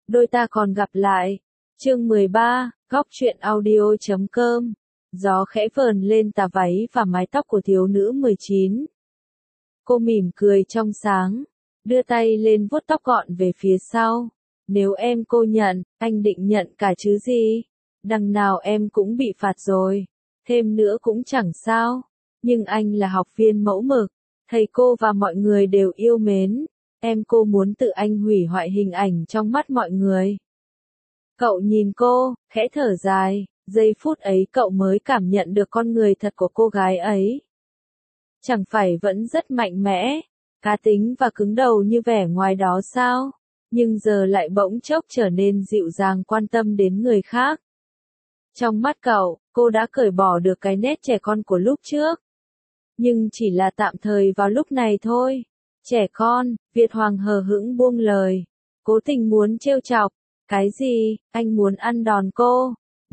đôi ta còn gặp lại. Chương 13, góc truyện audio.com. Gió khẽ vờn lên tà váy và mái tóc của thiếu nữ 19. Cô mỉm cười trong sáng, đưa tay lên vuốt tóc gọn về phía sau. Nếu em cô nhận, anh định nhận cả chứ gì? Đằng nào em cũng bị phạt rồi. Thêm nữa cũng chẳng sao. Nhưng anh là học viên mẫu mực. Thầy cô và mọi người đều yêu mến. Em cô muốn tự anh hủy hoại hình ảnh trong mắt mọi người. Cậu nhìn cô, khẽ thở dài. Giây phút ấy cậu mới cảm nhận được con người thật của cô gái ấy. Chẳng phải vẫn rất mạnh mẽ, cá tính và cứng đầu như vẻ ngoài đó sao? Nhưng giờ lại bỗng chốc trở nên dịu dàng quan tâm đến người khác. Trong mắt cậu, cô đã cởi bỏ được cái nét trẻ con của lúc trước. Nhưng chỉ là tạm thời vào lúc này thôi. Trẻ con, Việt Hoàng hờ hững buông lời. Cố tình muốn trêu chọc. Cái gì, anh muốn ăn đòn cô?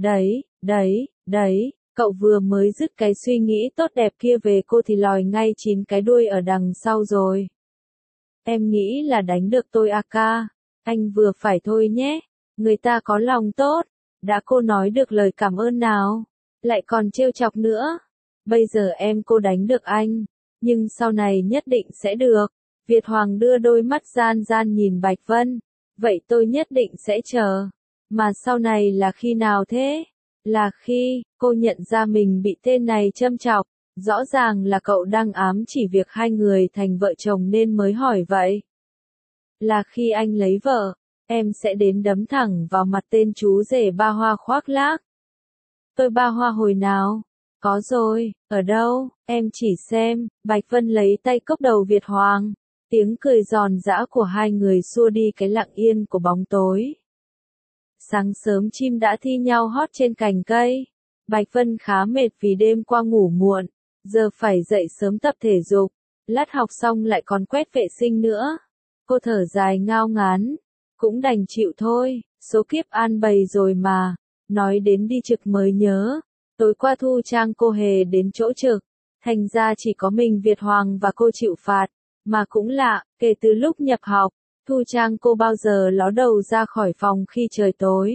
Đấy, cậu vừa mới dứt cái suy nghĩ tốt đẹp kia về cô thì lòi ngay 9 cái đuôi ở đằng sau rồi. Em nghĩ là đánh được tôi à ca? Anh vừa phải thôi nhé. Người ta có lòng tốt. Đã cô nói được lời cảm ơn nào? Lại còn trêu chọc nữa. Bây giờ em cô đánh được anh. Nhưng sau này nhất định sẽ được. Việt Hoàng đưa đôi mắt gian gian nhìn Bạch Vân. Vậy tôi nhất định sẽ chờ. Mà sau này là khi nào thế? Là khi cô nhận ra mình bị tên này châm chọc. Rõ ràng là cậu đang ám chỉ việc hai người thành vợ chồng nên mới hỏi vậy. Là khi anh lấy vợ, em sẽ đến đấm thẳng vào mặt tên chú rể ba hoa khoác lác. Tôi ba hoa hồi nào? Có rồi, ở đâu? Em chỉ xem. Bạch Vân lấy tay cốc đầu Việt Hoàng. Tiếng cười giòn giã của hai người xua đi cái lặng yên của bóng tối. Sáng sớm chim đã thi nhau hót trên cành cây. Bạch Vân khá mệt vì đêm qua ngủ muộn. Giờ phải dậy sớm tập thể dục. Lát học xong lại còn quét vệ sinh nữa. Cô thở dài ngao ngán. Cũng đành chịu thôi, số kiếp an bày rồi mà. Nói đến đi trực mới nhớ. Tối qua Thu Trang cô hề đến chỗ trực. Thành ra chỉ có mình Việt Hoàng và cô chịu phạt. Mà cũng lạ, kể từ lúc nhập học, Thu Trang cô bao giờ ló đầu ra khỏi phòng khi trời tối.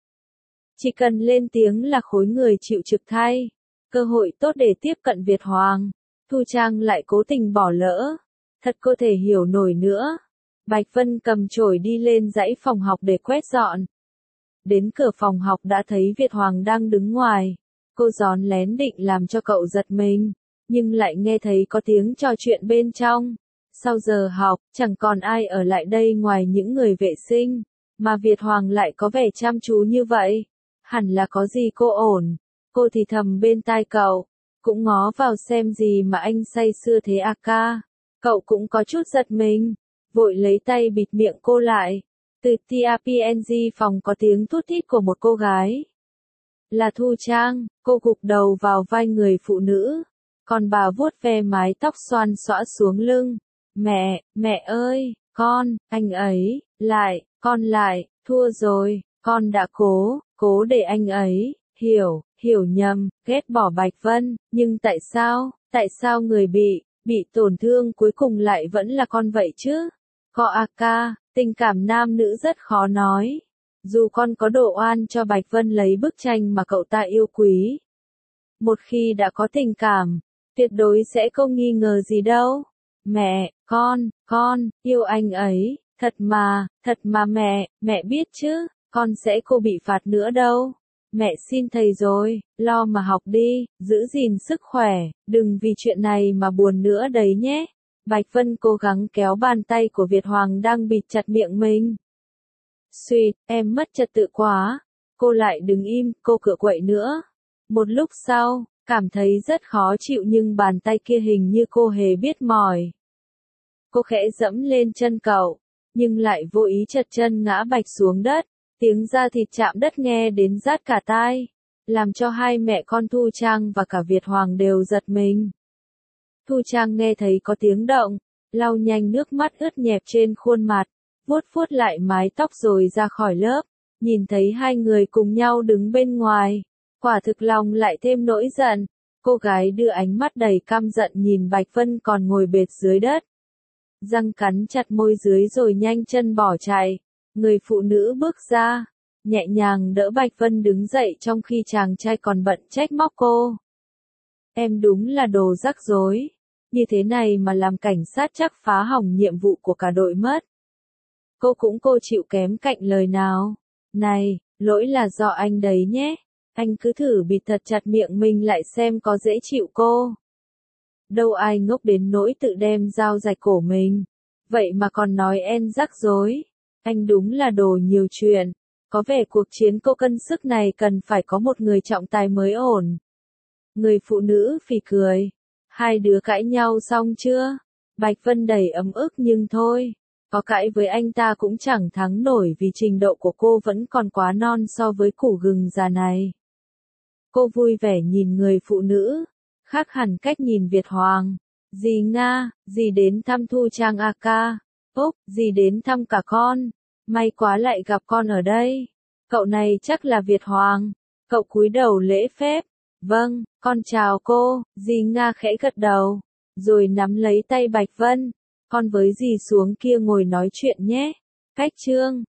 Chỉ cần lên tiếng là khối người chịu trực thay. Cơ hội tốt để tiếp cận Việt Hoàng. Thu Trang lại cố tình bỏ lỡ. Thật cô thể hiểu nổi nữa. Bạch Vân cầm chổi đi lên dãy phòng học để quét dọn. Đến cửa phòng học đã thấy Việt Hoàng đang đứng ngoài. Cô rón lén định làm cho cậu giật mình. Nhưng lại nghe thấy có tiếng trò chuyện bên trong. Sau giờ học, chẳng còn ai ở lại đây ngoài những người vệ sinh. Mà Việt Hoàng lại có vẻ chăm chú như vậy. Hẳn là có gì cô ổn. Cô thì thầm bên tai cậu. Cũng ngó vào xem gì mà anh say sưa thế à ca. Cậu cũng có chút giật mình. Vội lấy tay bịt miệng cô lại. Từ TRPNG phòng có tiếng thút thít của một cô gái. Là Thu Trang, cô gục đầu vào vai người phụ nữ. Còn bà vuốt ve mái tóc xoăn xõa xuống lưng. Mẹ ơi, anh ấy, con lại, thua rồi, con đã cố để anh ấy, hiểu nhầm, ghét bỏ Bạch Vân, nhưng tại sao người bị tổn thương cuối cùng lại vẫn là con vậy chứ? Có à ca, tình cảm nam nữ rất khó nói. Dù con có độ oan cho Bạch Vân lấy bức tranh mà cậu ta yêu quý. Một khi đã có tình cảm, tuyệt đối sẽ không nghi ngờ gì đâu. Mẹ, con, yêu anh ấy, thật mà mẹ biết chứ, con sẽ không bị phạt nữa đâu. Mẹ xin thầy rồi, lo mà học đi, giữ gìn sức khỏe, đừng vì chuyện này mà buồn nữa đấy nhé. Bạch Vân cố gắng kéo bàn tay của Việt Hoàng đang bịt chặt miệng mình. Suýt, em mất trật tự quá. Cô lại đứng im, cô cựa quậy nữa. Một lúc sau, cảm thấy rất khó chịu nhưng bàn tay kia hình như cô hề biết mỏi. Cô khẽ dẫm lên chân cậu, nhưng lại vô ý trật chân ngã bạch xuống đất. Tiếng da thịt chạm đất nghe đến rát cả tai, làm cho hai mẹ con Thu Trang và cả Việt Hoàng đều giật mình. Thu Trang nghe thấy có tiếng động, lau nhanh nước mắt ướt nhẹp trên khuôn mặt, vuốt lại mái tóc rồi ra khỏi lớp, nhìn thấy hai người cùng nhau đứng bên ngoài, quả thực lòng lại thêm nỗi giận. Cô gái đưa ánh mắt đầy căm giận nhìn Bạch Vân còn ngồi bệt dưới đất. Răng cắn chặt môi dưới rồi nhanh chân bỏ chạy. Người phụ nữ bước ra, nhẹ nhàng đỡ Bạch Vân đứng dậy trong khi chàng trai còn bận trách móc cô. Em đúng là đồ rắc rối, như thế này mà làm cảnh sát chắc phá hỏng nhiệm vụ của cả đội mất. Cô chịu kém cạnh lời nào. Này, lỗi là do anh đấy nhé, anh cứ thử bịt thật chặt miệng mình lại xem có dễ chịu cô. Đâu ai ngốc đến nỗi tự đem dao rạch cổ mình. Vậy mà còn nói em rắc rối. Anh đúng là đồ nhiều chuyện. Có vẻ cuộc chiến cô cân sức này cần phải có một người trọng tài mới ổn. Người phụ nữ phì cười. Hai đứa cãi nhau xong chưa? Bạch Vân đầy ấm ức nhưng thôi. Có cãi với anh ta cũng chẳng thắng nổi vì trình độ của cô vẫn còn quá non so với củ gừng già này. Cô vui vẻ nhìn người phụ nữ. Khác hẳn cách nhìn Việt Hoàng. Dì Nga, dì đến thăm Thu Trang a ca. Úc, dì đến thăm cả con. May quá lại gặp con ở đây. Cậu này chắc là Việt Hoàng. Cậu cúi đầu lễ phép. Vâng, con chào cô. Dì Nga khẽ gật đầu. Rồi nắm lấy tay Bạch Vân. Con với dì xuống kia ngồi nói chuyện nhé. Cách chương